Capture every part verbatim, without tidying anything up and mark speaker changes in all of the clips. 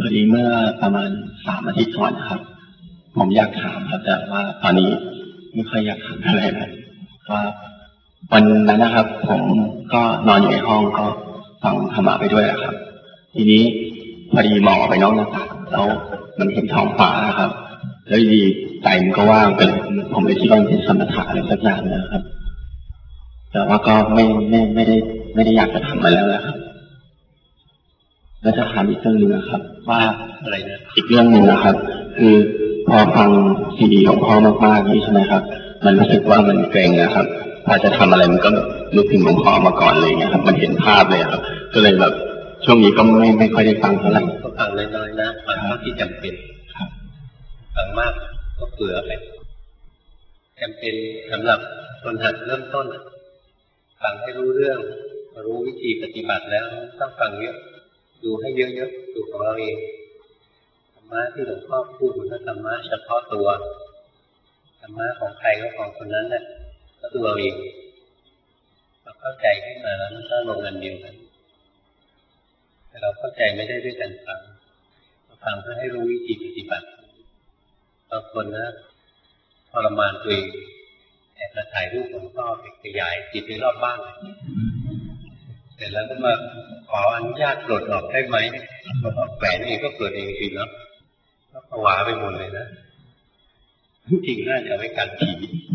Speaker 1: อดีเมื่อประมาณสามอาทิตย์ก่อนครับผมอยากถามครับแต่ว่าตอนนี้ไม่ค่อยอยากถามอะไรเลยว่าวันนั้นนะครับผมก็นอนอยู่ในห้องก็ฟังธรรมะไปด้วยครับทีนี้พอดีมองออกไปนอกหน้าต่างแล้วมันเห็นท้องฟ้าครับแล้วดีใจมันก็ว่างไปเลยผมเลยคิดว่ามันเป็นสมถะอะไรสักอย่างนะครับแต่ว่าก็ไม่ไม่ไม่ได้ไม่ได้อยากจะทำมาแล้วนะครับแล้วจะถามอีกเรื่องหนึ่งนะครับว่าอะไรนะอีกเรื่องหนึ่งนะครับ คือพอฟังซีดีของพ่อมากๆนี่ใช่ไหมครับมันรู้สึกว่ามันเกรงนะครับพอจะทำอะไรมันก็นึกถึงหลวงพ่อมาก่อนเลยนะครับมันเห็นภาพเลยครับก็เลยแบบช่วงนี้ก็ไม่ไม่ค่อยได้ฟังเท่าไหร่ก็ฟังน้อยๆนะฟังเท่าที่จำเป็นฟังมากก็เกลือไปจำเป็นสำหรับคนหัดเริ่มต้นฟังให้รู้เรื่องรู้วิธีปฏิบัติแล้วต้องฟังเยอะดูให้เยอะๆดูของเราเองธรรมะที่หลวงพ่อพูดมันก็ธรรมะเฉพาะตัวธรรมะของใครก็ของคนนั้นแหละก็ดูเราเองเราเข้าใจขึ้นมาแล้วมันก็ลงกันเดียวกันแต่เราเข้าใจไม่ได้ด้วยกันฟังเราฟังเพื่อให้รู้วิธีปฏิบัติบางคนนะทรมานตัวเองแอบมาถ่ายรูปของพ่อไปขยายจิตไปรอบบ้านเสร็จแล้วก็มาขออนุญาตปลดออกได้ไหมปลดออกแหวนเองก็เกิดเองทีแล้วก็ผวาไปหมดเลยนะจริงน่าจะเอาไว้กันผี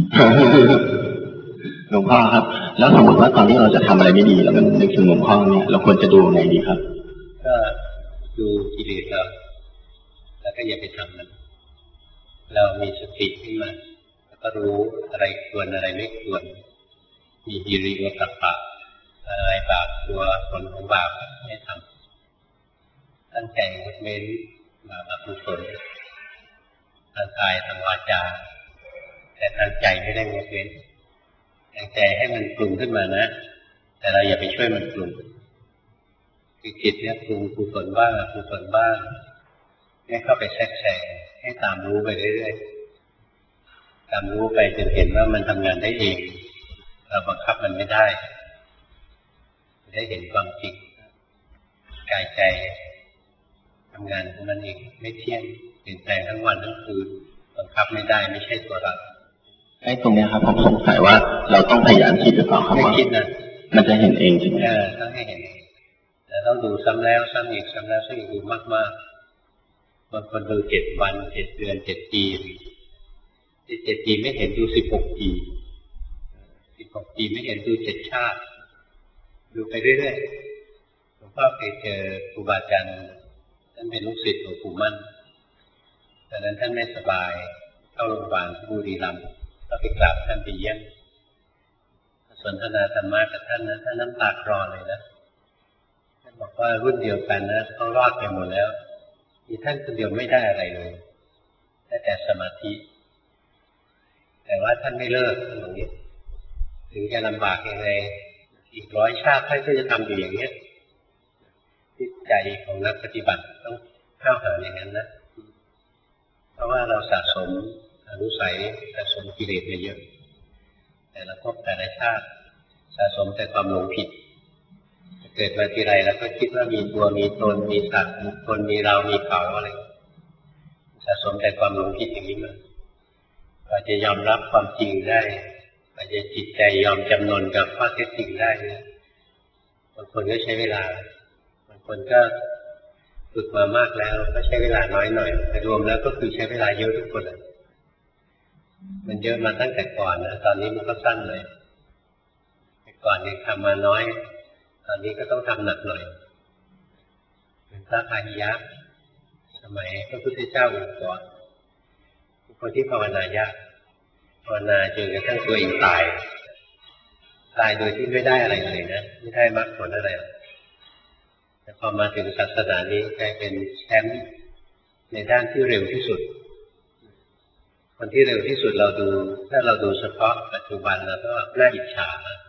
Speaker 1: หลวงพ่อครับแล้วสมมติว่าตอนที่เราจะทำอะไรไม่ดีแล้วมันนึกถึงหลวงพ่อเนี่ยเราควรจะดูยังไงดีครับก็ดูกิเลสเราแล้วก็อย่าไปทำมันเรามีสติขึ้นมาแล้วก็รู้อะไรควรอะไรไม่ควรมีฮิริโอตปะอะไรบาปตัวผลของบาปไม่ทำตั้งใจงดเว้นบาปอกุศลทางกายทางวาจาแต่ทางใจไม่ได้งดเว้นทางใจให้มันปรุงขึ้นมานะแต่เราอย่าไปช่วยมันปรุงคือจิตเนี่ยปรุงกุศลบ้างอกุศลบ้างให้เข้าไปแทรกแซงให้ตามรู้ไปเรื่อยๆตามรู้ไปจนเห็นว่ามันทำงานได้เองเราบังคับมันไม่ได้ได้เห็นความจริงกายใจทำงานของมันเองไม่เที่ยงเปลี่ยนแปลงทั้งวันทั้งคืนบังคับไม่ได้ไม่ใช่ตัวเราไอ้ตรงนี้ครับผมสงสัยว่าเราต้องพยายามคิดหรือเปล่าครับว่าคิดนะมันจะเห็นเองใช่ไหมเออต้องให้เห็นเองแต่ต้องดูซ้ำแล้วซ้ำอีกซ้ำแล้วซ้ำอีกดูมากๆบางคนดูเจ็ดวันเจ็ดเดือนเจ็ดปีเจ็ดปีไม่เห็นดูสิบหกปีสิบหกปีไม่เห็นดูเจ็ดชาติดูไปเรื่อยๆหลวงพ่อเคยเจอครูบาอาจารย์ท่านเป็นลูกศิษย์หลวงปู่มั่นตอนนั้นท่านไม่สบายเข้าโรงพยาบาลที่บุรีรัมย์ก็ไปกราบท่านไปเยี่ยมสนทนาธรรมะกับท่านนะท่านน้ำตาคลอเลยนะท่านบอกว่ารุ่นเดียวกันนะเขารอดไปหมดแล้วมีท่านคนเดียวไม่ได้อะไรเลยได้แต่สมาธิแต่ว่าท่านไม่เลิกอย่างนี้ถึงจะลำบากยังไงอีกร้อยชาติท่านก็จะทำอยู่อย่างนี้จิตใจของนักปฏิบัติต้องเข้าหาอย่างนั้นนะเพราะว่าเราสะสมอนุสัยสะสมกิเลสไปเยอะแต่ละภพแต่ละชาติสะสมแต่ความหลงผิดเกิดมาทีไรแล้วก็คิดว่ามีตัวมีตนมีสัตว์มีคนมีเรามีเขาอะไรสะสมแต่ความหลงผิดอย่างนี้มาเราจะยอมรับความจริงได้เราจะจิตใจยอมจำนนกับข้อเท็จจริงได้นะบางคนก็ใช้เวลาบางคนก็ฝึกมามากแล้วก็ใช้เวลาน้อยหน่อยแต่รวมแล้วก็คือใช้เวลาเยอะทุกคนเลยมันเยอะมาตั้งแต่ก่อนนะตอนนี้มันก็สั้นเลยแต่ก่อนเนี่ยทำมาน้อยตอนนี้ก็ต้องทำหนักหน่อยเป็นพระอริยะสมัยพระพุทธเจ้าอยู่ก่อนคนที่ภาวนายากภาวนาจนกระทั่งตัวเองตายตายโดยที่ไม่ได้อะไรเลยนะไม่ได้มรรคผลอะไรแต่พอมาถึงศาสนานี้กลายเป็นแชมป์ในด้านที่เร็วที่สุดคนที่เร็วที่สุดเราดูถ้าเราดูเฉพาะปัจจุบันเราก็น่าอิจฉา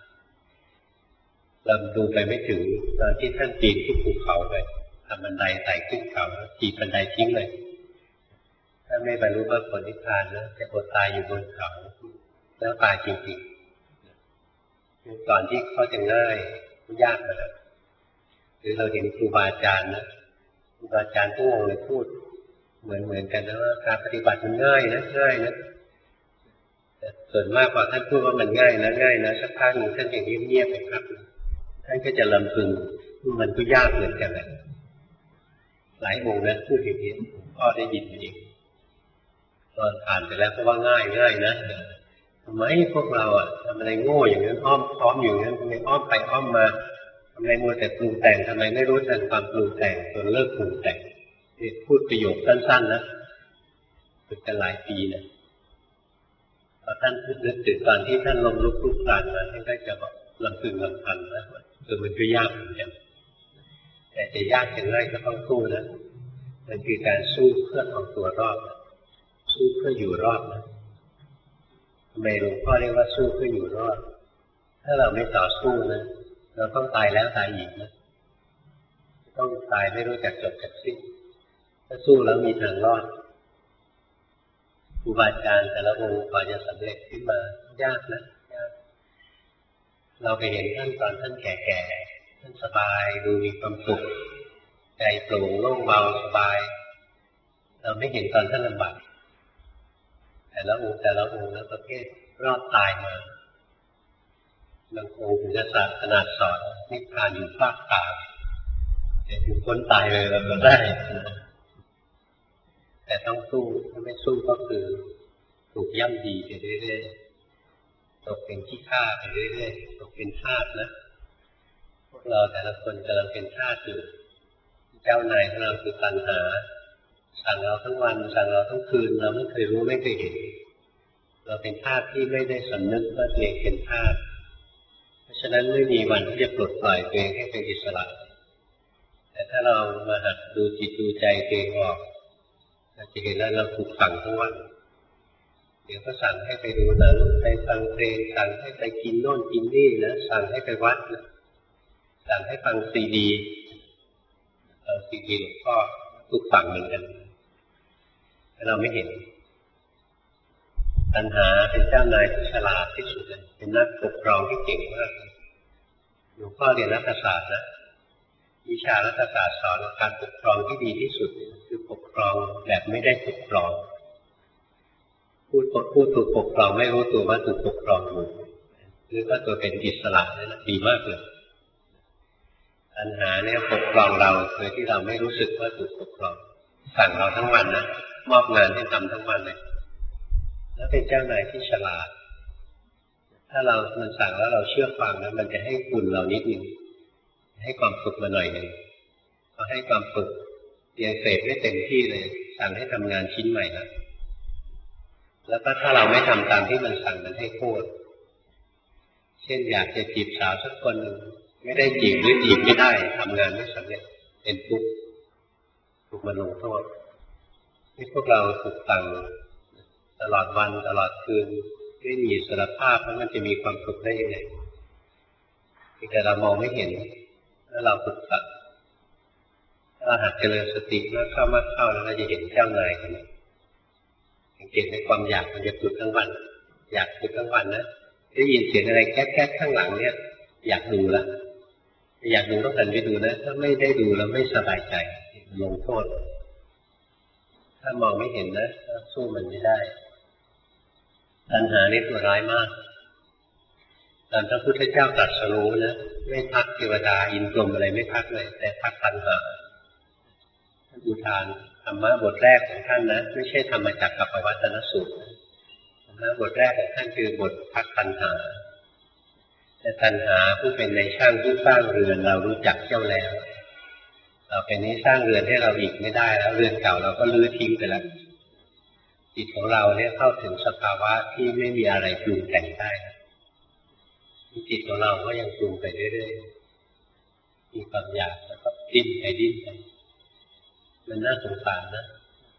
Speaker 1: เราดูไปไม่ถึงตอนที่ท่านปีนขึ้นภูเขาไปทำบันไดไต่ขึ้นเขาขี่บันไดทิ้งเลยถ้าไม่บรรลุมรรคผลนิพพานนะจะอดตายอยู่บนเขาแล้วตายจริงๆก่อนที่เขาจะง่ายยากนะหรือเราเห็นครูบาอาจารย์นะบ
Speaker 2: อาจารย์ทุกองค์เลยพูดเหมือนเหมือนกันนะว่าการปฏิบัติมันง่ายนะง่ายนะแต่ส่วนมากพอท่านพูดว่ามันง่ายนะง่ายนะสักพักหนึ่งท่านอย่างเงียบๆไปครับท่านก็จะลำพึงมันก็ยากเหมือนกันแหละหลายองค์นะพูดอย่างนี้พ่อได้ยินเองตอนผ่านไปแล้วก็ว่าง่ายง่ายนะทำไมพวกเราอ่ะทำอะไรโง่อย่างนั้นอ้อมค้อมอยู่นั้นทำไมอ้อมไปอ้อมมาทำไมมัวแต่ปรุงแต่งทำไมไม่รู้ทันความปรุงแต่งจนเลิกปรุงแต่งพูดประโยคสั้นๆนะฝึกกันหลายปีนะพอท่านพูดนึกถึงตอนที่ท่านลงลุกคลุกคลานมาท่านก็จะบอกลำพึงลำพันนะคือมันก็ยากเหมือนกันแต่จะยากจะง่ายก็ต้องสู้นะมันคือการสู้เพื่อเอาตัวรอดสู้เพื่ออยู่รอดนะทำไมหลวงพ่อเรียกว่าสู้เพื่ออยู่รอดถ้าเราไม่ต่อสู้นะเราต้องตายแล้วตายอีกนะต้องตายไม่รู้จักจบจักสิ้นถ้าสู้แล้วมีทางรอดครูบาอาจารย์แต่ละองค์กว่าจะสำเร็จขึ้นมายากนะยากเราไปเห็นท่านตอนท่านแก่ๆท่านสบายดูมีความสุขใจโปร่งโล่งเบาสบายเราไม่เห็นตอนท่านลำบากแต่ละองค์แต่ละองค์แล้วประเภทรอดตายมาบางองค์ถึงจะขนาดสอนนิพพานอยู่ภาคกลางแต่ถึงพ้นตายเลยเราก็ได้แต่ต้องสู้ถ้าไม่สู้ก็คือถูกย่ำดีไปเรื่อยๆตกเป็นขี้ข้าไปเรื่อยๆตกเป็นทาสนะพวกเราแต่ละคนกำลังเป็นทาสอยู่เจ้านายของเราคือตัณหาสั่งเราทั้งวันสั่งเราทั้งคืนเราไม่เคยรู้ไม่เคยเห็นเราเป็นทาสที่ไม่ได้สำนึกว่าตัวเองเป็นทาสเพราะฉะนั้นไม่มีวันที่จะปลดปล่อยตัวเองให้เป็นอิสระแต่ถ้าเรามาหัดดูจิตดูใจตัวเองออกเราจะเห็นว่าเราถูกสั่งทั้งวันเดี๋ยวก็สั่งให้ไปดูหนังไปฟังเพลงสั่งให้ไปกินโน่นกินนี่นะสั่งให้ไปวัดนะสั่งให้ฟังซีดีเออซีดีหลวงพ่อถูกสั่งเหมือนกันเราไม่เห็นตัณหาเป็นเจ้านายที่ฉลาดที่สุดเลยเป็นนักปกครองที่เก่งมากหลวงพ่อเรียนรัฐศาสตร์นะวิชารัฐศาสตร์สอนการปกครองที่ดีที่สุดคือปกครองแบบไม่ได้ปกครองพูดพูดถูกปกครองไม่รู้ตัวว่าถูกปกครองอยู่หรือว่าตัวเป็นอิสระนั่นดีมากเลยตัณหาเนี่ยปกครองเราโดยที่เราไม่รู้สึกว่าถูกปกครองสั่งเราทั้งวันนะมอบงานให้ทำทั้งวันเลยแล้วเป็นเจ้านายที่ฉลาดถ้าเรามันสั่งแล้วเราเชื่อฟังนะมันจะให้คุณเรานิดนึงให้ความสุขมาหน่อยหนึ่งพอให้ความสุขยังเสพไม่เต็มที่เลยสั่งให้ทำงานชิ้นใหม่นะแล้วก็ถ้าเราไม่ทำตามที่มันสั่งมันให้โทษเช่นอยากจะจีบสาวสักคนหนึ่งไม่ได้จีบหรือจีบไม่ได้ทำงานไม่สำเร็จเป็นทุกข์ถูกมันลงโทษที่พวกเราถูกสั่งตลอดวันตลอดคืนไม่มีอิสรภาพแล้วมันจะมีความสุขได้ยังไงแต่เรามองไม่เห็นถ้าเราฝึกสักถ้าหากเจริญสติมากเข้ามากเข้าแล้วเราจะเห็นเจ้านายกันสังเกตในความอยากมันจะฝึกทั้งวันอยากฝึกทั้งวันนะได้ยินเสียงอะไรแก๊กๆข้างหลังเนี่ยอยากดูแล้วอยากดูต้องหันไปดูนะถ้าไม่ได้ดูแล้วไม่สบายใจลงโทษถ้ามองไม่เห็นนะสู้มันไม่ได้ตัณหานี่ตัวร้ายมากตอนพระพุทธเจ้าตรัสรู้นะไม่พักเทวดาอินทร์พรหมอะไรไม่พักเลยแต่พักตัณหาท่านอุทานธรรมะบทแรกของท่านนะไม่ใช่ธรรมจักรกับปวัตตนสูตรธรรมะบทแรกของท่านคือบทพักตัณหาแต่ตัณหาผู้เป็นในช่างผู้สร้างเรือนเรารู้จักเจ้าแล้วเราเป็นนี้สร้างเรือนให้เราอีกไม่ได้แล้วเรือนเก่าเราก็ลื้อทิ้งไปแล้วจิตของเราเนี่ยเข้าถึงสภาวะที่ไม่มีอะไรปรุงแต่งได้จิตของเราก็ยังปรุงไปเรื่อยๆมีความอยากแล้วก็ดิ้นไปดิ้นไปมันน่าสงสารนะ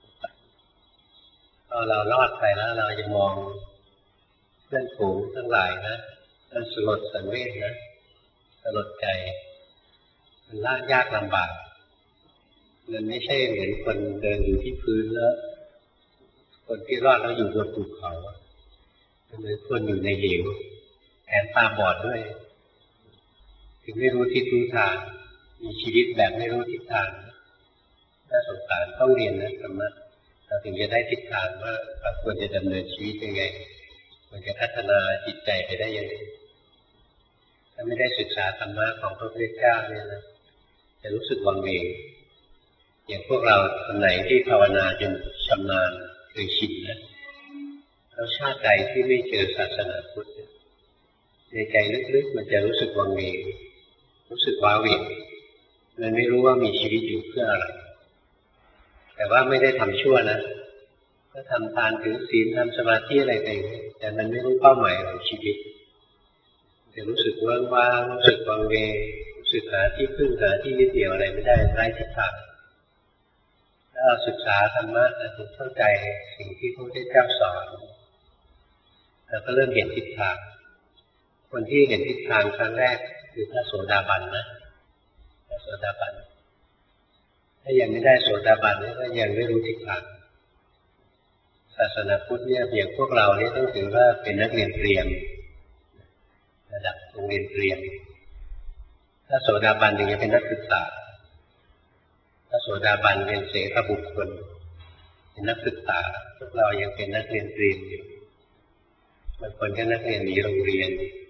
Speaker 2: พอเรารอดไปแล้วเราจะมองเพื่อนฝูงทั้งหลายนะมันสลดสังเวชนะสลดใจมันลากยากลำบากมันไม่ใช่เหมือนคนเดินอยู่ที่พื้นแล้วคนที่รอดแล้วอยู่บนภูเขามันเหมือนคนอยู่ในเหวแถมตาบอดด้วยถึงไม่รู้ทิศรู้ทางมีชีวิตแบบไม่รู้ทิศทางน่าสงสารต้องเรียนนะธรรมะเราถึงจะได้ทิศทางว่าเราควรจะดำเนินชีวิตยังไงควรจะพัฒนาจิตใจไปได้ยังไงถ้าไม่ได้ศึกษาธรรมะของพระพุทธเจ้าเนี่ยนะจะรู้สึกวังเวงอย่างพวกเราคนไหนที่ภาวนาจนชำนาญเคยชินนะแล้วชาติใดที่ไม่เจอศาสนาพุทธในใจลึกๆมันจะรู้สึกวังเวงรู้สึกว้าเหวมันไม่รู้ว่ามีชีวิตอยู่เพื่ออะไรแต่ว่าไม่ได้ทำชั่วนะก็ทำทานถือศีลทำสมาธิอะไรไปแต่มันไม่รู้เป้าหมายของชีวิตจะรู้สึกว่างๆรู้สึกวังเวงรู้สึกหาที่พึ่งหาที่ยึดเหนี่ยวอะไรไม่ได้ไร้ทิศทางถ้าเราศึกษาธรรมะถึงเข้าใจสิ่งที่พระพุทธเจ้าสอนเราก็เริ่มเห็นทิศทางคนที่เห็นทิศทางครั้งแรกคือพระโสดาบันนะพระโสดาบันถ้ายังไม่ได้โสดาบันก็ยังไม่รู้ทิศทางศาสนาพุทธเนี่ยอย่างพวกเราเนี่ยต้องถือว่าเป็นนักเรียนเตรียมระดับโรงเรียนเตรียมถ้าโสดาบันยังเป็นนักศึกษาถ้าโสดาบันเป็นเสขบุคคลเป็นนักศึกษาพวกเรายังเป็นนักเรียนเตรียมอยู่บางคนก็นักเรียนหนีโรงเรียน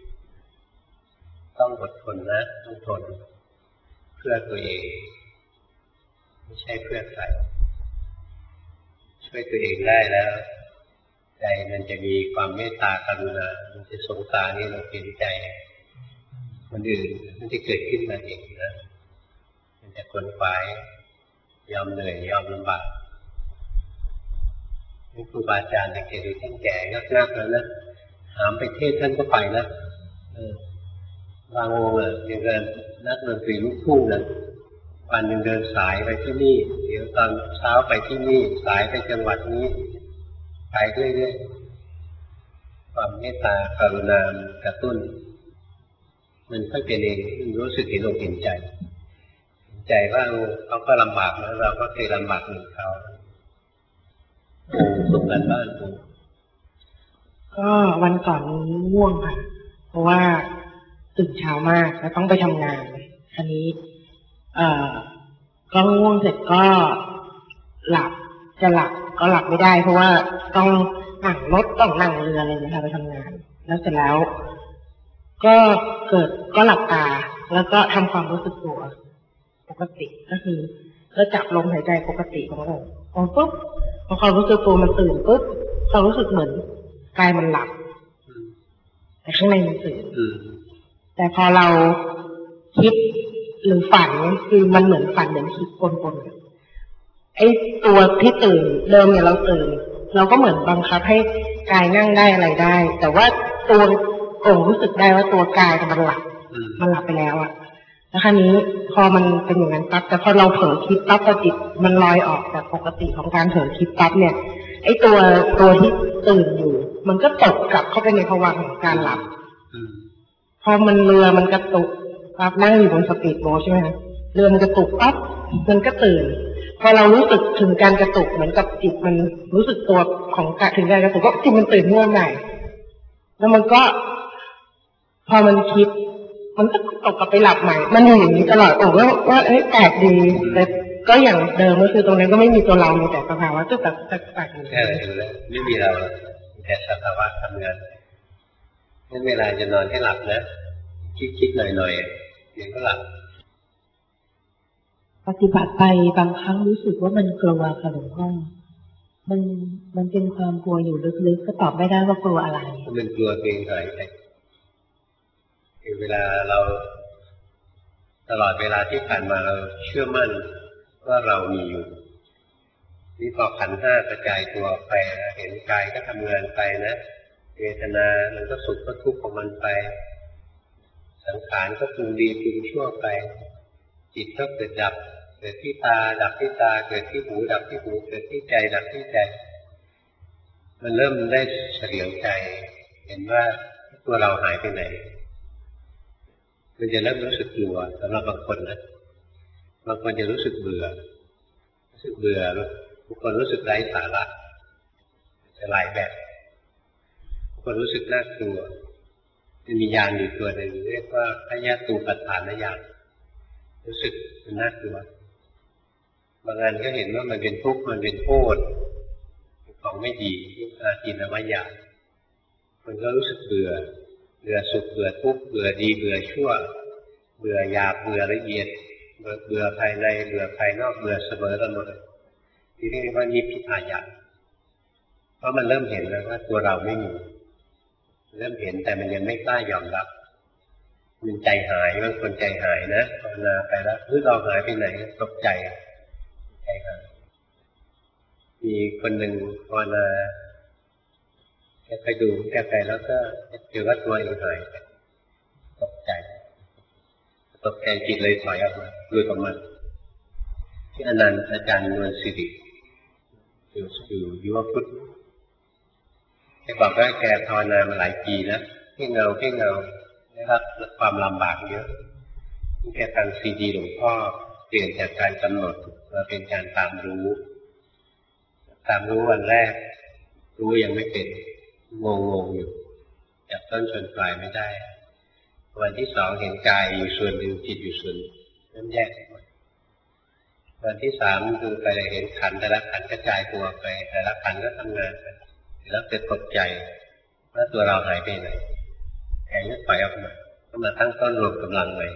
Speaker 2: ต้องอดทนนะต้องทนเพื่อตัวเองไม่ใช่เพื่อใครช่วยตัวเองได้แล้วใจมันจะมีความเมตตากรุณามันจะสงสารนี่เราเห็นใจคนอื่นมันจะเกิดขึ้นมาเองนะมันจะขวนขวายยอมเหนื่อยยอมลำบากนี่ครูบาอาจารย์เด็กๆดูท่านแก่งักๆแล้วนะถามไปเทศท่านก็ไปนะบางองค์อ่ะยังเดินนักดนตรีลูกทุ่งนะวันหนึ่งเดินสายไปที่นี่เดี๋ยวตอนเช้าไปที่นี่สายไปจังหวัดนี้ไปเรื่อยๆความเมตตากรุณากระตุ้นมันค่อยเป็นเองรู้สึกเห็นอกเห็นใจเห็นใจว่าเขาก็ลำบากแล้วเราก็เคยลำบากเหมือนเขาส่งกันบ้านกู
Speaker 3: ก็วันก่อนง่วงค่ะเพราะว่าตื่นเช้ามากแล้วต้องไปทำงานอันนี้เอ่อก็ง่วงเสร็จก็หลับจะหลับก็หลับไม่ได้เพราะว่าต้องนั่งรถต้องนั่งเรืออะไรอย่างเงี้ยค่ะไปทำงานแล้วเสร็จแล้วก็เกิดก็หลับตาแล้วก็ทำความรู้สึกตัวปกติก็คือก็จับลมหายใจปกติของเราพอปุ๊บพอความรู้สึกตัวมันตื่นปุ๊บเรารู้สึกเหมือนกายมันหลับแต่ข้างในมันตื่นแต่พอเราคิดหรือฝันคือมันเหมือนฝันเหมือนคิดปนๆไอ้ตัวที่ตื่นเดิมเนี่ยเราตื่นเราก็เหมือนบังคับให้กายนั่งได้อะไรได้แต่ว่าตัวโอ่งรู้สึกได้ว่าตัวกายมันหลับมันหลับไปแล้วอะแล้วคราวนี้พอมันเป็นอย่างนั้นปั๊บแต่พอเราเผลอคิดปั๊บพอจิตมันลอยออกจากปกติของการเผลอคิดปั๊บเนี่ยไอ้ตัวตัวที่ตื่นอยู่มันก็ตกกลับเข้าไปในภวังค์ของการหลับพอมันเรือมันกระตุกปั๊บนั่งอยู่บนสปีดโบ๊ทใช่ไหมคะเรือมันกระตุกปั๊บมันก็ตื่นพอเรารู้สึกถึงการกระตุกเหมือนกับจิตมันรู้สึกตัวของถึงการกระตุกก็จิตมันตื่นเมื่อไหร่แล้วมันก็พอมันคิดมันก็ตกกลับไปหลับใหม่มันอยู่อย่างนี้ตลอดโอ้ว่าว่าเอ้ยแปลกดีแต่ก็อย่างเดิมก็คือตรงนั้นก็ไม่มีตัวเรามีแต่สภาวะจุดตัดตัดตัดอยู่
Speaker 2: ไม่มีเราแต่สภาวะทำงานนั่นเวลาจะนอนให้หลับนะคิดๆหน่อยๆเดี๋ยวก็หลับ
Speaker 3: ปฏิบัติไปบางครั้งรู้สึกว่ามันกลัวค่ะหลวงพ่อมันมันเป็นความกลัวอยู่ลึกๆก็ตอบไม่ได้ว่ากลัวอะไร
Speaker 2: มันกลัวเพียงหายใจเวลาเราตลอดเวลาที่ผ่านมาเราเชื่อมั่นว่าเรามีอยู่นี่พอขันธ์ห้ากระจายตัวไปเห็นกายก็ทำงานไปนะเวทนามันก็สุขก็ทุกข์ของมันไปสังขารก็ปรุงดีปรุงชั่วไปจิตก็เกิดดับเกิดที่ตาดับที่ตาเกิดที่หูดับที่หูเกิดที่ใจดับที่ใจมันเริ่มได้เฉลียวใจเห็นว่าตัวเราหายไปไหนมันจะเริ่มรู้สึกกลัวสำหรับบางคนนะบางคนจะรู้สึกเบื่อรู้สึกเบื่อบางคนรู้สึกไร้สาระจะหลายแบบบางคนรู้สึกน่ากลัวจะมีญาณอยู่ตัวหนึ่งเรียกว่าพยาตูปัฏฐานญาณรู้สึกมันน่ากลัวบางอันก็เห็นว่ามันเป็นทุกข์มันเป็นโทษเป็นของไม่ดีอาทินวายามันก็รู้สึกเบื่อเบื่อสุขเบื่อทุกข์เบื่อดีเบื่อชั่วเบื่อหยาบเบื่อละเอียดเบื่อเบื่อภายในเบื่อภายนอกเบื่อเสมอกันหมดที่เรียกว่านิพพิทายานเพราะมันเริ่มเห็นแล้วว่าตัวเราไม่มีเริ่มเห็นแต่มันยังไม่กล้ายอมรับมันใจหายบางคนใจหายนะภาวนาไปแล้วเฮ้ยเราหายไปไหนตกใจใจหายมีคนหนึ่งภาวนาแกไปดูแกไปแล้วก็เจอว่าตัวเองหายตกใจตกใจจิตเลยถอยออกมาลุยกับมันที่อนันต์อาจารย์นวลสิริอยู่อยู่ยุวพุทธแกบอกว่าแกภาวนามาหลายปีนะเพ่งเงาเพ่งเงาได้รับความลำบากเยอะแกฟังซีดีหลวงพ่อเปลี่ยนจากการกำหนดมาเป็นการตามรู้ตามรู้วันแรกรู้ยังไม่เป็นงงงอยู่จับต้นชนปลายไม่ได้วันที่สองเห็นกายอยู่ส่วนหนึ่งจิตอยู่ส่วนนั้นแยกหมดวันที่สามดูไปเห็นขันธ์แต่ละขันธ์กระจายตัวไปแต่ละขันธ์ก็ทำงานไปแล้วเกิดตกใจว่าตัวเราหายไปไหนแข็งก็ปล่อยออกมาก็มาตั้งต้นรวมกำลังใหม่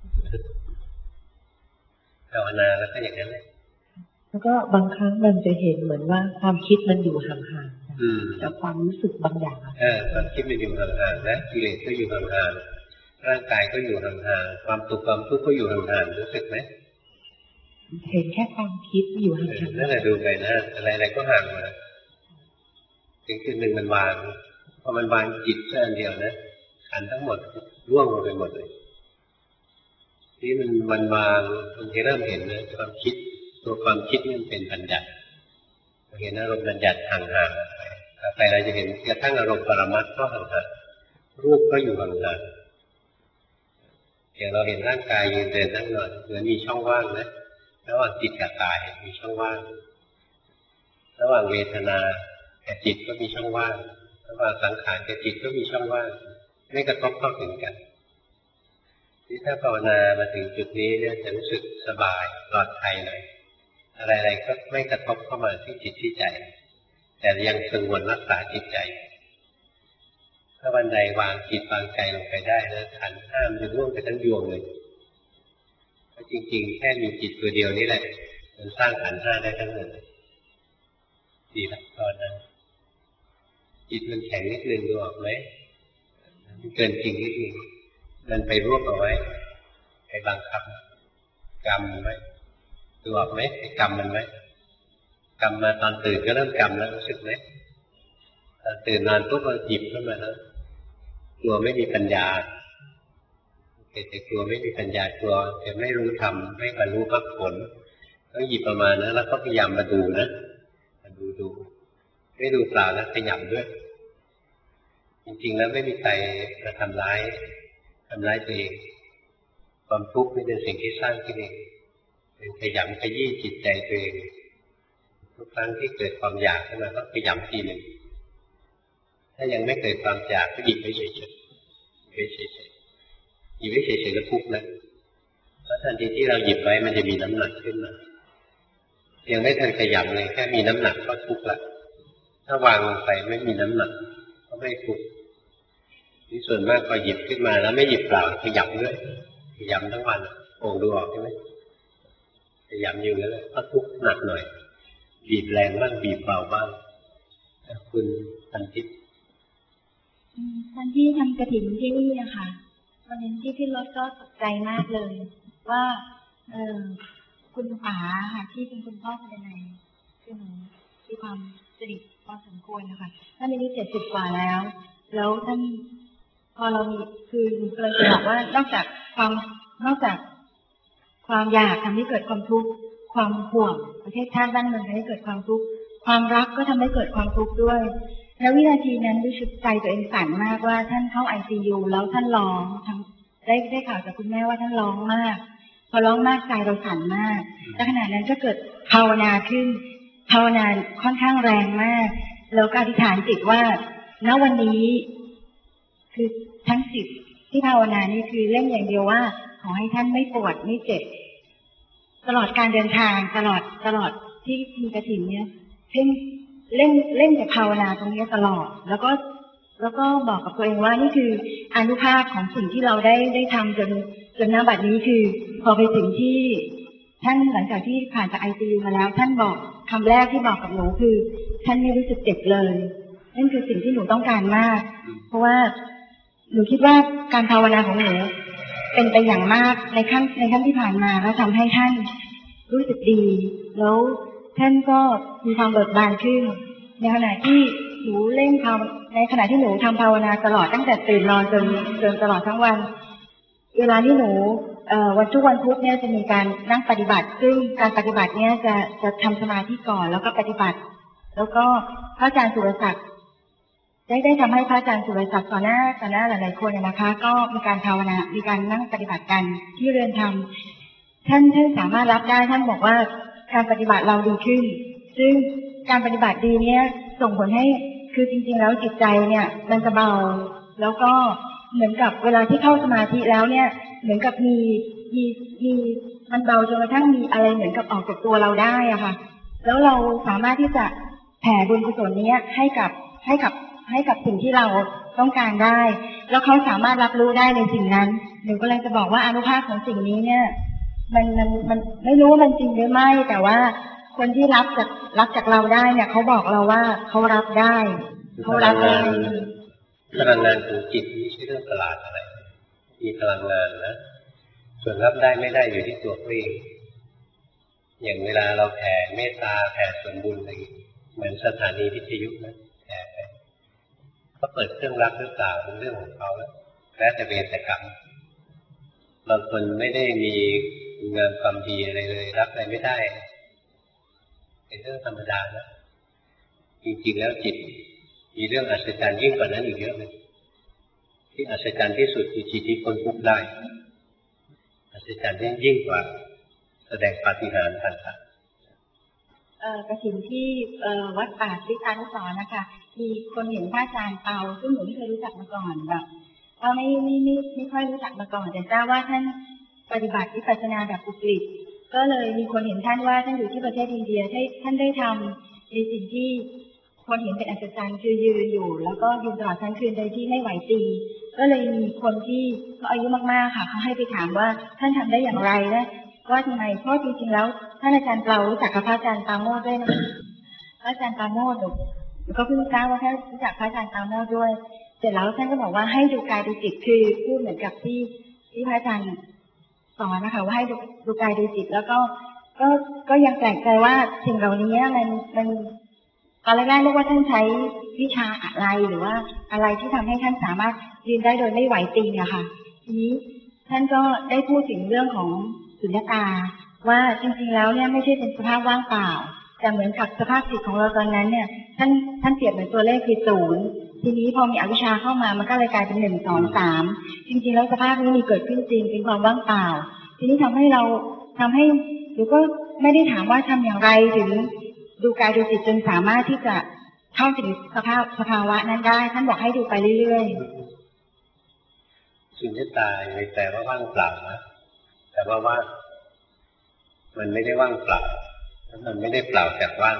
Speaker 2: ภาวนาแล้วก็อย่างนั้นเลย
Speaker 3: แล้วก็บางครั้งมันจะเห็นเหมือนว่าความคิดมันอยู่ห่างๆกับความรู้สึกบางอย่าง
Speaker 2: เออความคิดมันอยู่ห่างๆนะกิเลสก็อยู่ห่างๆร่างกายก็อยู่ห่างๆความสุขความทุกข์ก็อยู่ห่างๆรู้สึกไหม
Speaker 3: เห็นแค่ความคิดอยู่ห่าง
Speaker 2: ๆนั่นแหละดูไปนะอะไรๆก็ห่างมาถึงจุดหนึ่งมันวางพอมันวางจิตแค่อันเดียวนะขันทั้งหมดร่วงลงไปหมดเลยที่มันมันวางมันจะเริ่มเห็นนะความคิดตัวความคิดมันเป็นบัญญัติเห็นอารมณ์บัญญัติห่างๆไปไปเราจะเห็นกระทั่งอารมณ์ปรมัตถ์ก็ห่างๆรูปก็อยู่ห่างๆอย่างเราเห็นร่างกายยืนเดินนั่งนอนเหมือนมีช่องว่างนะระหว่างจิตกับกายมีช่องว่างระหว่างเวทนากับจิตก็มีช่องว่างระหว่างสังขารกับจิตก็มีช่องว่างไม่กระทบเข้าถึงกันที่ถ้าภาวนามาถึงจุดนี้เนี่ยจะรู้สึกสบายปลอดภัยหน่อยอะไรๆก็ไม่กระทบเข้ามาที่จิตที่ใจแต่ยังสงวนรักษาจิตใจถ้าวันใดวางจิตวางใจลงไปได้นะขันธ์ห้ามันจะร่วงไปทั้งยวงเลยเพราะจริงๆแค่มีจิตตัวเดียวนี่แหละมันสร้างขันธ์ห้าได้ทั้งหมดดีละตอนนั้นจิตมันแข็งนิดนึงดูออกไหมมันเกินจริงนิดนึงมันไปรวบเอาไว้ไปบังคับกรรมไว้ดูออกไหมไอ้กรรมมันไหมกรรมมาตอนตื่นก็เริ่มกรรมแล้วรู้สึกไหมตอนตื่นนอนปุ๊บเราหยิบขึ้นมาแล้วกลัวไม่มีปัญญาแต่กลัวไม่มีปัญญากลัวจะไม่รู้ธรรมไม่บรรลุมรรคผลต้องหยิบประมาณนั้นแล้วก็พยายามมาดูนะมาดูดูไม่ดูเปล่านะขยับด้วยจริงๆแล้วไม่มีใครมาทำร้ายทำร้ายตัวเองความทุกข์ไม่เป็นสิ่งที่สร้างขึ้นเองเป็นขยำขยี้จิตใจตัวเองทุกครั้งที่เกิดความอยากขึ้นมาก็ขยำทีหนึ่งถ้ายังไม่เกิดความอยากก็หยิบไว้เฉยๆไว้เฉยๆหยิบไว้เฉยๆแล้วทุกข์นะเพราะทันทีที่เราหยิบไว้มันจะมีน้ำหนักขึ้นมายังไม่ทันขยำเลยแค่มีน้ำหนักก็ทุกข์ละถ้าวางลงไปไม่มีน้ำหนักก็ไม่ทุกข์ที่ส่วนมากพอหยิบขึ้นมาแล้วไม่หยิบเปล่าขยำด้วยขยำทั้งวันโอ่งดูออกใช่ไหมขยำอยู่แล้วก็ทุกข์หนักหน่อยบีบแรงบ้างบีบเบาบ้างคุณพันทิพย์
Speaker 4: ตอนที่ทำกฐินที่นี่นะคะวันนี้ที่ขึ้นรถก็ตกใจมากเลยว่าเออคุณป๋าค่ะที่เป็นคุณพ่อภายในคือหนูมีความสนิทพอสมควรนะคะท่านอายุเจ็ดสิบกว่าแล้วแล้วท่านพอเรามีคือหนูกำลังจะบอกว่านอกจากความนอกจากความอยากทำให้เกิดความทุกข์ความห่วงประเทศชาติบ้านเมืองทำให้เกิดความทุกข์ความรักก็ทำให้เกิดความทุกข์ด้วยแล้ววินาทีนั้นรู้สึกใจตัวเองสั่นมากว่าท่านเข้าไอซียูแล้วท่านร้องทำได้ได้ข่าวจากคุณแม่ว่าท่านร้องมากพอร้องมากใจเราสั่นมากและขณะนั้นก็เกิดภาวนาขึ้นภาวนาค่อนข้างแรงมากแล้วก็อธิษฐานจิตว่าณวันนี้คือทั้งจิตที่ภาวนานี่คือเล่นอย่างเดียวว่าขอให้ท่านไม่ปวดไม่เจ็บตลอดการเดินทางตลอดตลอดที่มีกฐินเนี่ยเพ่งเล่นเล่นกับภาวนาตรงนี้ตลอดแล้วก็แล้วก็บอกกับตัวเองว่านี่คืออานุภาพของสิ่งที่เราได้ได้ทำจนจนณบัดนี้คือพอไปถึงที่ท่านหลังจากที่ผ่านจากไอซียูมาแล้วท่านบอกคำแรกที่บอกกับหนูคือท่านไม่รู้สึกเจ็บเลยนั่นคือสิ่งที่หนูต้องการมากเพราะว่าหนูคิดว่าการภาวนาของหนูเป็นไปอย่างมากในขั้นในขั้นที่ผ่านมาแล้วทำให้ท่านรู้สึกดีแล้วท่านก็มีความเบิกบานขึ้นในขณะที่หนูเล่นทำในขณะที่หนูทำภาวนาตลอดตั้งแต่ตื่นนอนจนจนตลอดทั้งวันเวลาที่หนูวันทุกวันพุธเนี่ยจะมีการนั่งปฏิบัติซึ่งการปฏิบัติเนี่ยจะจะทำสมาธิก่อนแล้วก็ปฏิบัติแล้วก็พระอาจารย์สุรศักดิ์ได้ได้ทำให้พระอาจารย์สุรศักดิ์ต่อหน้าต่อหน้าหลายๆคนนะคะก็มีการภาวนามีการนั่งปฏิบัติกันที่เรือนธรรมท่านท่านสามารถรับได้ท่านบอกว่าการปฏิบัติเราดีขึ้นซึ่งการปฏิบัติดีเนี่ยส่งผลให้คือจริงๆแล้วจิตใจเนี่ยมันจะเบาแล้วก็เหมือนกับเวลาที่เข้าสมาธิแล้วเนี่ยเหมือนกับมีมีมีมันเบาจนกระทั่งมีอะไรเหมือนกับออกจากตัวเราได้อะค่ะแล้วเราสามารถที่จะแผ่บุญกุศลนี้ให้กับให้กับให้กับสิ่งที่เราต้องการได้แล้วเขาสามารถรับรู้ได้ในสิ่งนั้นหนูก็เลยจะบอกว่าอานุภาพของสิ่งนี้เนี่ยมันมันมันไม่รู้ว่ามันจริงหรือไม่แต่ว่าคนที่รับจากรับจากเราได้เนี่ยเขาบอกเราว่าเขารับได้เขารับได้
Speaker 2: พลังงานของจิตไม่ใช่เรื่องประหลาดอะไรมีพลังงานนะส่วนรับได้ไม่ได้อยู่ที่ตัวเองอย่างเวลาเราแผ่เมตตาแผ่ส่วนบุญอะไรเหมือนสถานีวิทยุนะแผ่ไปเขาเปิดเครื่องรับหรือเปล่าเป็นเรื่องของเขาแล้วแล้วแต่เวรแต่กรรมบางคนไม่ได้มีงานความดีอะไรเลยรับอะไรไม่ได้เป็นเรื่องธรรมดานะจริงๆแล้วจิตมีเรื่องอัศจรรย์ยิ่งกว่านั้นอีกเยอะเลยที่อัศจรรย์ที่สุดคือจิตที่พ้นทุกข์ได้อัศจรรย์ยิ่งกว่าแสดงปาฏิหาริย์ต่างๆ
Speaker 4: เอ่อกฐินที่เอ่อวัดป่าฤทธานุสรณ์นะคะมีคนเห็นพระอาจารย์เปาซึ่งหนูไม่เคยรู้จักมาก่อนแบบว่าไม่ไม่ไม่ไม่ค่อยรู้จักมาก่อนแต่ทราบว่าท่านปฏิบัติวิปัสสนาแบบอุกฤษก็เลยมีคนเห็นท่านว่าท่านอยู่ที่ประเทศอินเดียท่านได้ทำในสิ่งที่คนเห็นเป็นอัศจรรย์คือยืนอยู่แล้วก็ยืนตลอดทั้งคืนโดยที่ไม่ไหวตีก็เลยมีคนที่เขาอายุมากๆค่ะเขาให้ไปถามว่าท่านทำได้อย่างไรนะว่าทำไมเพราะจริงๆแล้วท่านอาจารย์เรารู้จักกับพระอาจารย์ปาโมทด้วยนะพระอาจารย์ปาโมทหนูก็เพิ่งทราบว่าท่านรู้จักพระอาจารย์ปาโมทด้วยเสร็จแล้วท่านก็บอกว่าให้ดูกายดูจิตคือพูดเหมือนกับที่ที่พระอาจารย์สอนนะคะว่าให้ดูดูกายดูจิตแล้วก็ก็ก็ยังแปลกใจว่าสิ่งเหล่านี้มันมันตอนแรกๆเรียกว่าท่านใช้วิชาอะไรหรือว่าอะไรที่ทำให้ท่านสามารถยืนได้โดยไม่ไหวติงอะค่ะทีนี้ท่านก็ได้พูดถึงเรื่องของสุญญตาว่าจริงๆแล้วเนี่ยไม่ใช่เป็นสภาพว่างเปล่าแต่เหมือนกับสภาพจิตของเราตอนนั้นเนี่ยท่านท่านเปรียบเหมือนตัวเลขคือศูนย์ทีนี้พอมีอวิชชาเข้ามามันก็เลยกลายเป็นหนึ่งสองสามจริงๆแล้วสภาพนี้มีเกิดขึ้นจริงเป็นความว่างเปล่าทีนี้ทำให้เราทำให้หรือก็ไม่ได้ถามว่าทำอย่างไรถึงดูกายดูจิตจนสามารถที่จะเข้าถึงสภาพสภาวะนั้นได้ท่านบอกให้ดูไปเรื่อย
Speaker 2: ๆสุญญตาไม่แปลว่าว่างเปล่านะแต่ว่าว่างมันไม่ได้ว่างเปล่ามันไม่ได้เปล่าจากว่าง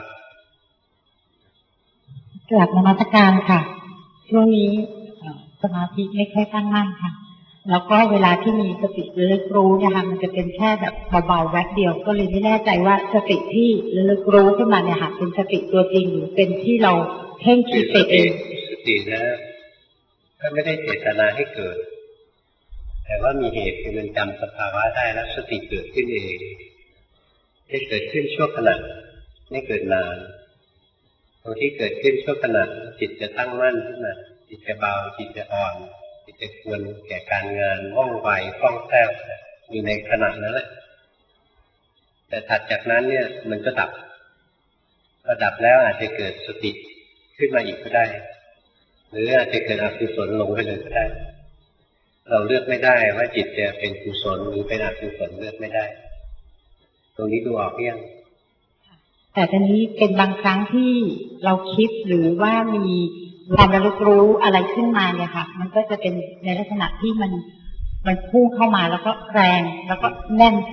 Speaker 3: กลับนมัสการค่ะช่วงนี้สมาธิไม่ค่อยตั้งมั่นค่ะแล้วก็เวลาที่มีสติระลึกรู้เนี่ยค่ะมันจะเป็นแค่แบบเบาๆแวบเดียวก็เลยไม่แน่ใจว่าสติที่ระลึกรู้ขึ้นมาเนี่ยค่ะเป็นสติตัวจริงหรือเป็นที่เราเพ่งคิดไปเอง
Speaker 2: สตินะก็ไม่ได้เจตนาให้เกิดแต่ว่ามีเหตุคือมันจำสภาวะได้แล้วสติเกิดขึ้นเองได้เกิดขึ้นชั่วขณะไม่เกิดนานตรงที่เกิดขึ้นชั่วขณะจิตจะตั้งมั่นขึ้นมาจิตจะเบาจิตจะอ่อนจิตจะควรแก่การงานว่องไวคล่องแคล่วอยู่ในขณะนั้นแหละแต่ถัดจากนั้นเนี่ยมันก็ดับพอดับแล้วอาจจะเกิดสติขึ้นมาอีกก็ได้หรืออาจจะเกิดอกุศลลงไปเลยก็ได้เราเลือกไม่ได้ว่าจิตจะเป็นกุศลหรือเป็นอกุศลเลือกไม่ได้ตรงนี้ดูออกยัง
Speaker 3: แต่ตอนนี้เป็นบางครั้งที่เราคิดหรือว่ามีความระลึกรู้อะไรขึ้นมาเนี่ยค่ะมันก็จะเป็นในลักษณะที่มันมันพุ่งเข้ามาแล้วก็แรงแล้วก็แน่นทึบ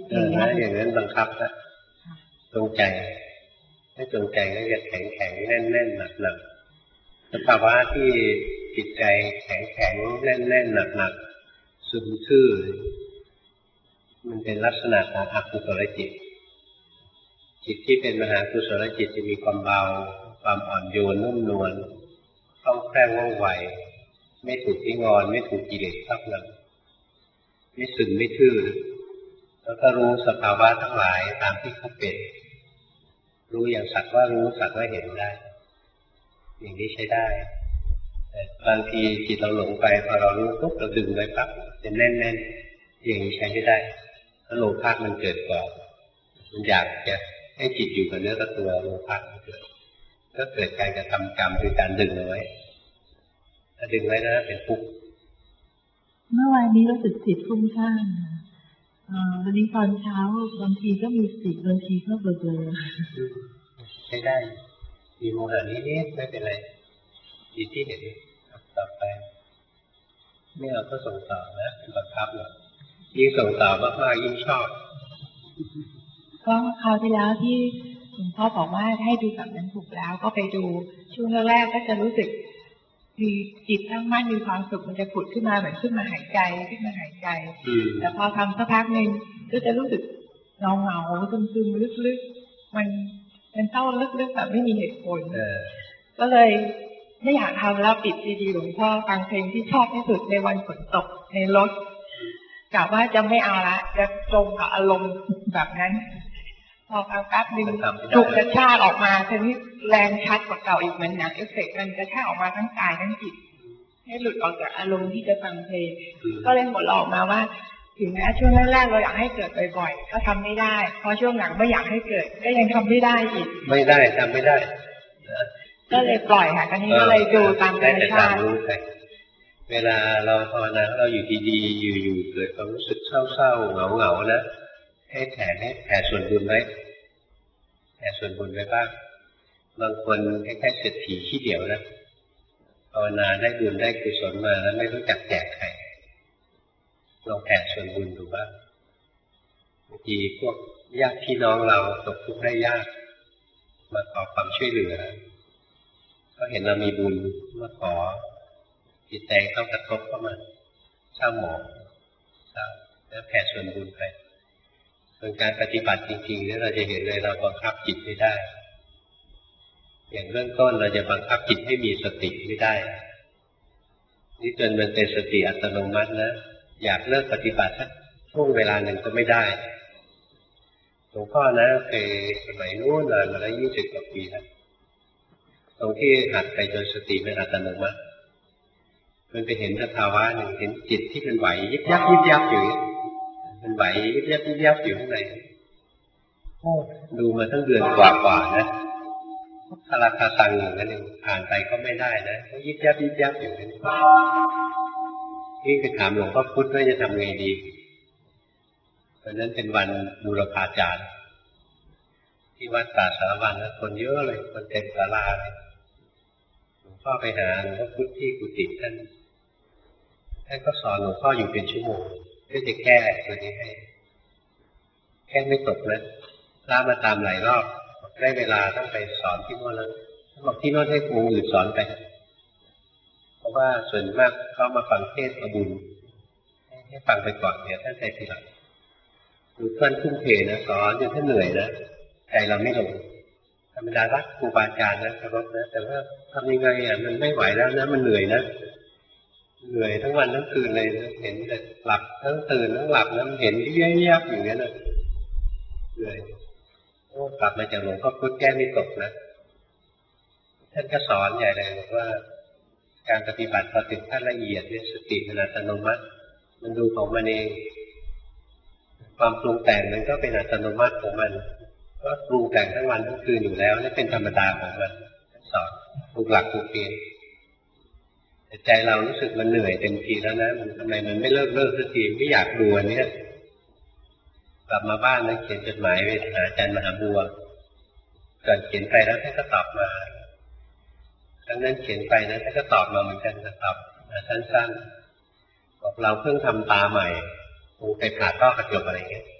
Speaker 2: เออนะอย่างนั้นบังคับนะจงใจถ้าจงใจก็จะแข็งแข็งแน่นแน่นหนักหนักสภาวะที่จิตใจแข็งแข็งแน่นแน่นหนักหนักซึมซื่อมันเป็นลักษณะของอกุศลจิตจิตที่เป็นมหากุศลจิตจะมีความเบาความอ่อนโยนนุ่มนวลคล่องแคล่วว่องไวไม่ถูกที่งอนไม่ถูกกิเลสครอบงำไม่ซึมไม่ทื่อแล้วก็รู้สภาวะทั้งหลายตามที่เขาเป็นรู้อย่างสักว่ารู้สักว่าเห็นได้อย่างนี้ใช้ได้แต่บางทีจิตเราหลงไปพอเรารู้ปุ๊บเราดึงไว้ปั๊บจะแน่นๆอย่างนี้ใช้ไม่ได้ถ้าโลภะมันเกิดก่อนมันอยากจะให้จิตอยู่กับเนื้อกับตัวโลภะมันเกิดก็เกิดการกระทำกรรมคือการดึงเอาไว้ถ้าดึงไว้นะเป็นทุกข์
Speaker 5: เมื่อวานนี้รู้สึกจิตฟุ้งซ่านวันนี้ตอนเช้าบางทีก็มีสติบางทีก็เบลอๆ
Speaker 2: ใช้ได้มีโมหะนิดๆไม่เป็นไรจิตที่เห็นต่อไปไม่เอาก็ส่งต่อนะเป็นบังคับหรอกยิ่งส่งต่อมากๆยิ่งชอบ
Speaker 3: ก็คราวที่แล้วที่หลวงพ่อบอกว่าให้ดูแบบนั้นถูกแล้วก็ไปดูช่วงแรกๆก็จะรู้สึกมีจิตตั้งมั่นมีความสุขมันจะผุดขึ้นมาเหมือนขึ้นมาหายใจขึ้นมาหายใจแต่พอทำสักพักหนึ่งก็จะรู้สึกเงาเงาซึมๆลึกๆมันมันเศร้าลึกๆแบบไม่มีเหตุผลก็เลยไม่อยากทำแล้วปิดซีดีหลวงพ่อฟังเพลงที่ชอบที่สุดในวันฝนตกในรถกะว่าจะไม่เอาละจะจมกับอารมณ์แบบนั้นพอฟังแป๊บนึงจุกกระชากออกมาทีนี้แรงชัดกว่าเก่าอีกเหมือนหนังเอฟเฟกต์มันกระชากออกมาทั้งกายทั้งจิตให้หลุดออกจากอารมณ์ที่จะฟังเพลงก็เลยหมดออกมาว่าถึงแม้ช่วงแรกๆเราอยากให้เกิดบ่อยๆก็ทำไม่ได้พอช่วงหลังไม่อยากให้เกิดก็ยังทำไม่ได้อีก
Speaker 2: ไม่ได้ทำไม่ได้
Speaker 3: ก็เลยปล่อยค่ะตอนนี้ก็เลยดูตามธรรมชาติ
Speaker 2: เวลาเราภาวนาเราอยู่ดีๆอยู่ๆเกิดความรู้สึกเศร้าๆเหงาๆนะให้แผ่ให้แผ่ส่วนบุญไว้แผ่ส่วนบุญไว้บ้างบางคนคล้ายๆเศรษฐีขี้เดียวนะภาวนาได้บุญได้กุศลมาแล้วไม่รู้จักแจกใครลองแผ่ส่วนบุญดูบ้างบางทีพวกญาติพี่น้องเราตกทุกข์ได้ยากมาขอความช่วยเหลือก็เห็นเรามีบุญมาขอจิตใจเข้ากระทบเข้ามาเศร้าหมองเศร้าแล้วแผ่ส่วนบุญไปเป็นการปฏิบัติจริงๆเนี่ยเราจะเห็นเลยเราบังคับจิตไม่ได้อย่างเรื่องต้นเราจะบังคับจิตให้มีสติไม่ได้นี่จนมันเป็นสติอัตโนมัตินะอยากเลิกปฏิบัติสักช่วงเวลาหนึ่งก็ไม่ได้หลวงพ่อนะเคยสมัยนู้นนานมาแล้วยี่สิบกว่าปีแล้วตรงที่หัดไปจนสติเป็นอัตโนมัติมันไปเห็นสภาวะหนึ่งเห็นจิตที่มันไหวยิบยับยิบยับอยู่มันไหวยิบยับยิบยับอยู่ข้างในดูมาตั้งเดือนกว่าๆนะคาราคาซังอย่างนั้นเองผ่านไปก็ไม่ได้นะยิบยับยิบยับอยู่นั่นนี่ไปถามหลวงพ่อพุธว่าจะทำไงดีวันนั้นเป็นวันบูรพาจารย์ที่วัดป่าสารวันนะคนเยอะเลยคนเต็มศาลาเลยหลวงพ่อไปหาหลวงพ่อพุธที่กุฏิท่านท่านก็สอนหลวงพ่ออยู่เป็นชั่วโมงเพื่อจะแก้ตัวนี้ให้แก้ไม่ตกนะลามาตามหลายรอบได้เวลาต้องไปสอนที่โน่นแล้วท่านบอกที่โน่นให้ครูอื่นสอนไปเพราะว่าส่วนมากเขามาฟังเทศน์เอาบุญให้ฟังไปก่อนเนี่ยท่านใจทีหลังดูเพื่อนทุ่มเทนะสอนจนท่านเหนื่อยนะใจเราไม่ลงธรรมดารักครูบาอาจารย์นะเคารพนะแต่ว่าทำยังไงอ่ะมันไม่ไหวแล้วนะมันเหนื่อยนะเหนื่อยทั้งวันทั้งคืนเลยนะเห็นแต่หลับทั้งตื่นทั้งหลับนะเห็นที่แยบๆอย่างนี้นะเหนื่อยโอ้กลับมาจากหลวงพ่อพุธแก้ไม่ตกนะท่านก็สอนใหญ่เลยบอกว่าการปฏิบัติพอถึงขั้นละเอียดเนี่ยสติมันอัตโนมัติมันดูของมันเองความปรุงแต่งมันก็เป็นอัตโนมัติของมันก็ปรุงแต่งทั้งวันทั้งคืนอยู่แล้วนี่เป็นธรรมดาของมันสอนถูกหลักถูกเกณฑ์แต่ใจเรารู้สึกมันเหนื่อยเต็มทีแล้วนะมันทำไมมันไม่เลิกเลิกสักทีไม่อยากดูอันนี้กลับมาบ้านแล้วเขียนจดหมายไปหาอาจารย์มหาบัวก่อนเขียนไปแล้วท่านก็ตอบมาครั้งนั้นเขียนไปนะท่านก็ตอบมาเหมือนกันตอบสั้นๆบอกเราเพิ่งทำตาใหม่คงไปผ่าต้อกระจกอะไรเงี้ย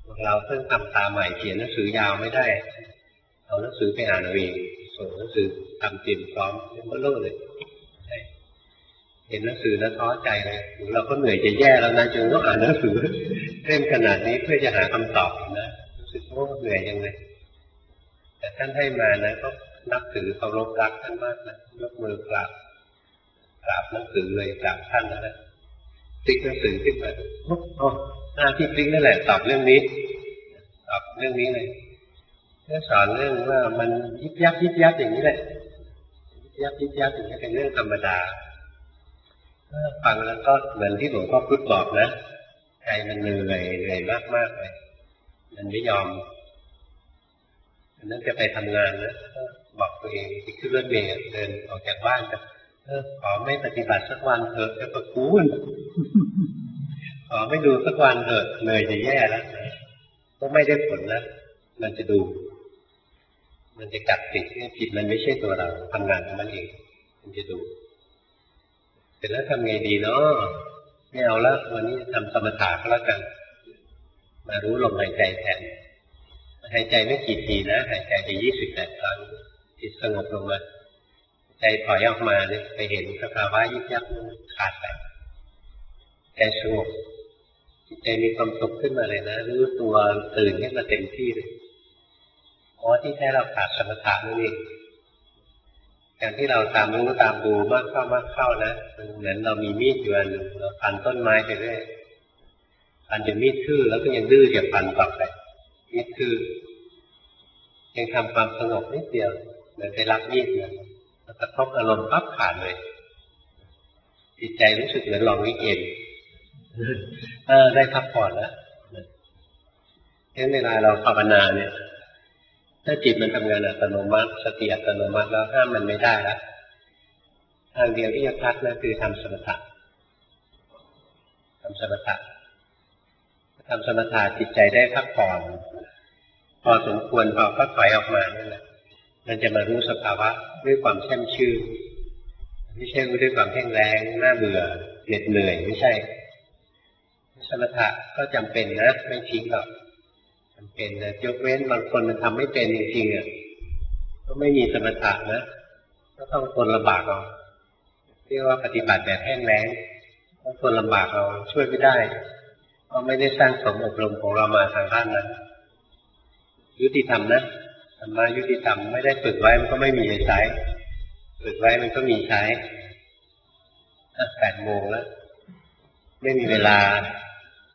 Speaker 2: เราเพิ่งทำตาใหม่เขียนหนังสือยาวไม่ได้เอาหนังสือไปอ่านเอาเองส่งหนังสือทำเตรียมพร้อมเมื่อโลดเลยเห็นหนังสือแล้วท้อใจเลยเราก็เหนื่อยจะแย่แล้วนะจนต้องอ่านหนังสือเล่มขนาดนี้เพื่อจะหาคำตอบนะรู้สึกว่าเหนื่อยยังไงแต่ท่านให้มานะก็นับถือเคารพรักท่านมากนะยกมือกราบกราบหนังสือเลยกราบท่านนะติ๊กหนังสือขึ้นมาโอ้หน้าที่ติ๊กนั่นแหละตอบเรื่องนี้ตอบเรื่องนี้เลยก็สอนเรื่องว่ามันยิบยับยิบยับอย่างนี้แหละยิบยับยิบยับอย่างนี้เป็นเรื่องธรรมดาฟังแล้วก็เหมือนที่หลวงพ่อพุธบอกนะใจมันเหนื่อยเหนื่อยมากๆเลยมันไม่ยอมนั่นจะไปทำงานนะบอกตัวเองที่ขึ้นรถเมล์เดินออกจากบ้านจะเออขอไม่ปฏิบัติสักวันเถอะจะประกูนขอไม่ดูสักวันเถอะเหนื่อยจะแย่แล้วก็ไม่ได้ผลนะมันจะดูมันจะจับติดผิดมันไม่ใช่ตัวเราทำงานของมันเองมันจะดูเสร็จแล้วทำไงดีเนาะไม่เอาละวันนี้ทำสมถะก็แล้วกันมารู้ลมหายใจแทนหายใจไม่กี่ทีนะหายใจไปยี่สิบแปดครั้งจิตสงบลงมาใจถอยออกมาเนี่ยไปเห็นสภาวะยิบยับขาดไปใจสงบใจมีความสุขขึ้นมาเลยนะรู้ตัวตื่นขึ้นมาเต็มที่เลยเพราะที่แท้เราขาดสมถะนั่นเองการที่เราตามรู้ตามดูมากเข้ามากเข้านะมันเหมือนเรามีมีดอยู่อันหนึ่งเราฟันต้นไม้ไปเรื่อยฟันจนมีดทื่อแล้วก็ยังดื้อจะฟันต่อไปมีดทื่อยังทำความสงบนิดเดียวเหมือนไปรับมีดนะแล้วกระทบอารมณ์ปั๊บขาดเลยจิตใจรู้สึกเหมือนลองวิเอนเออได้พักผ่อนแล้วเช่นเวลาเราภาวนาเนี่ยถ้าจิตมันทำงานอัตโนมัติสติอัตโนมัติแล้วห้ามมันไม่ได้แล้วทางเดียวที่จะพักนั่นคือทำสมถะทำสมถะทำสมถะจิตใจได้พักผ่อนพอสมควรพอก็ถอยออกมานั่นแหละมันจะมารู้สภาวะด้วยความแช่มชื่นไม่ใช่รู้ด้วยความแห้งแล้งน่าเบื่อเหน็ดเหนื่อยไม่ใช่สมถะก็จำเป็นนะไม่ทิ้งหรอกจำเป็นนะยกเว้นบางคนมันทำไม่เป็นจริงๆอ่ะก็ไม่มีสมถะนะก็ต้องทนลำบากเอาเรียกว่าปฏิบัติแบบแห้งแล้งต้องทนลำบากเอาช่วยไม่ได้เพราะไม่ได้สร้างสมอบรมของเรามาทางด้านนั้นยุติธรรมนะธรรมะยุติธรรมไม่ได้ฝึกไว้มันก็ไม่มีใช้ฝึกไว้มันก็มีใช้แปดโมงแล้วไม่มีเวลา